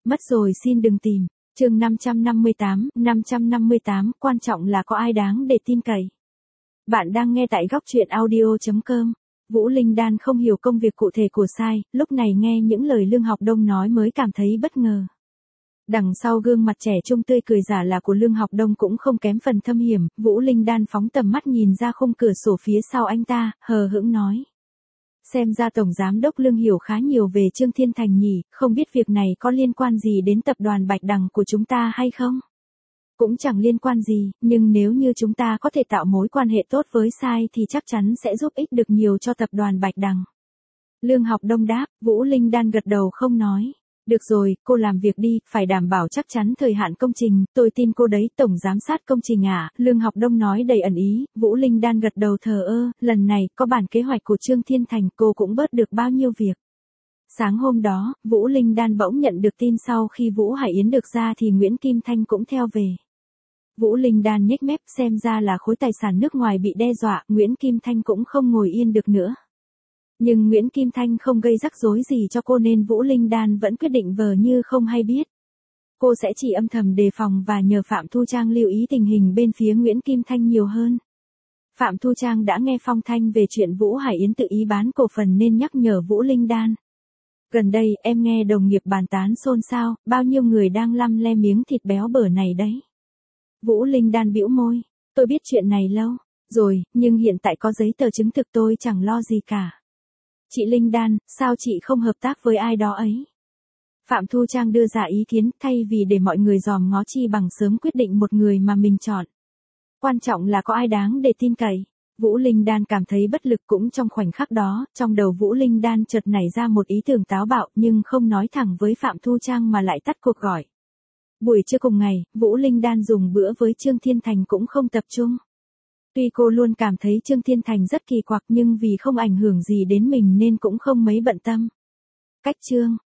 Mất rồi xin đừng tìm. Chương 558, quan trọng là có ai đáng để tin cậy. Bạn đang nghe tại góc truyện audio.com. Vũ Linh Đan không hiểu công việc cụ thể của Sai, lúc này nghe những lời Lương Học Đông nói mới cảm thấy bất ngờ. Đằng sau gương mặt trẻ trung tươi cười giả là của Lương Học Đông cũng không kém phần thâm hiểm, Vũ Linh Đan phóng tầm mắt nhìn ra khung cửa sổ phía sau anh ta, hờ hững nói. Xem ra Tổng Giám đốc Lương hiểu khá nhiều về Trương Thiên Thành nhỉ, không biết việc này có liên quan gì đến tập đoàn Bạch Đằng của chúng ta hay không? Cũng chẳng liên quan gì, nhưng nếu như chúng ta có thể tạo mối quan hệ tốt với Sai thì chắc chắn sẽ giúp ích được nhiều cho tập đoàn Bạch Đằng. Lương Học Đông đáp, Vũ Linh Đan gật đầu không nói. Được rồi, cô làm việc đi, phải đảm bảo chắc chắn thời hạn công trình, tôi tin cô đấy, Tổng Giám sát công trình à, Lương Học Đông nói đầy ẩn ý, Vũ Linh Đan gật đầu thờ ơ, lần này, có bản kế hoạch của Trương Thiên Thành, cô cũng bớt được bao nhiêu việc. Sáng hôm đó, Vũ Linh Đan bỗng nhận được tin sau khi Vũ Hải Yến được ra thì Nguyễn Kim Thanh cũng theo về. Vũ Linh Đan nhếch mép xem ra là khối tài sản nước ngoài bị đe dọa, Nguyễn Kim Thanh cũng không ngồi yên được nữa. Nhưng Nguyễn Kim Thanh không gây rắc rối gì cho cô nên Vũ Linh Đan vẫn quyết định vờ như không hay biết. Cô sẽ chỉ âm thầm đề phòng và nhờ Phạm Thu Trang lưu ý tình hình bên phía Nguyễn Kim Thanh nhiều hơn. Phạm Thu Trang đã nghe phong thanh về chuyện Vũ Hải Yến tự ý bán cổ phần nên nhắc nhở Vũ Linh Đan. Gần đây em nghe đồng nghiệp bàn tán xôn xao, bao nhiêu người đang lăm le miếng thịt béo bở này đấy. Vũ Linh Đan bĩu môi, tôi biết chuyện này lâu rồi, nhưng hiện tại có giấy tờ chứng thực tôi chẳng lo gì cả. Chị Linh Đan, sao chị không hợp tác với ai đó ấy? Phạm Thu Trang đưa ra ý kiến, thay vì để mọi người dòm ngó chi bằng sớm quyết định một người mà mình chọn. Quan trọng là có ai đáng để tin cậy. Vũ Linh Đan cảm thấy bất lực cũng trong khoảnh khắc đó, trong đầu Vũ Linh Đan chợt nảy ra một ý tưởng táo bạo nhưng không nói thẳng với Phạm Thu Trang mà lại tắt cuộc gọi. Buổi trưa cùng ngày, Vũ Linh Đan dùng bữa với Trương Thiên Thành cũng không tập trung. Tuy cô luôn cảm thấy Trương Thiên Thành rất kỳ quặc nhưng vì không ảnh hưởng gì đến mình nên cũng không mấy bận tâm. Cách Trương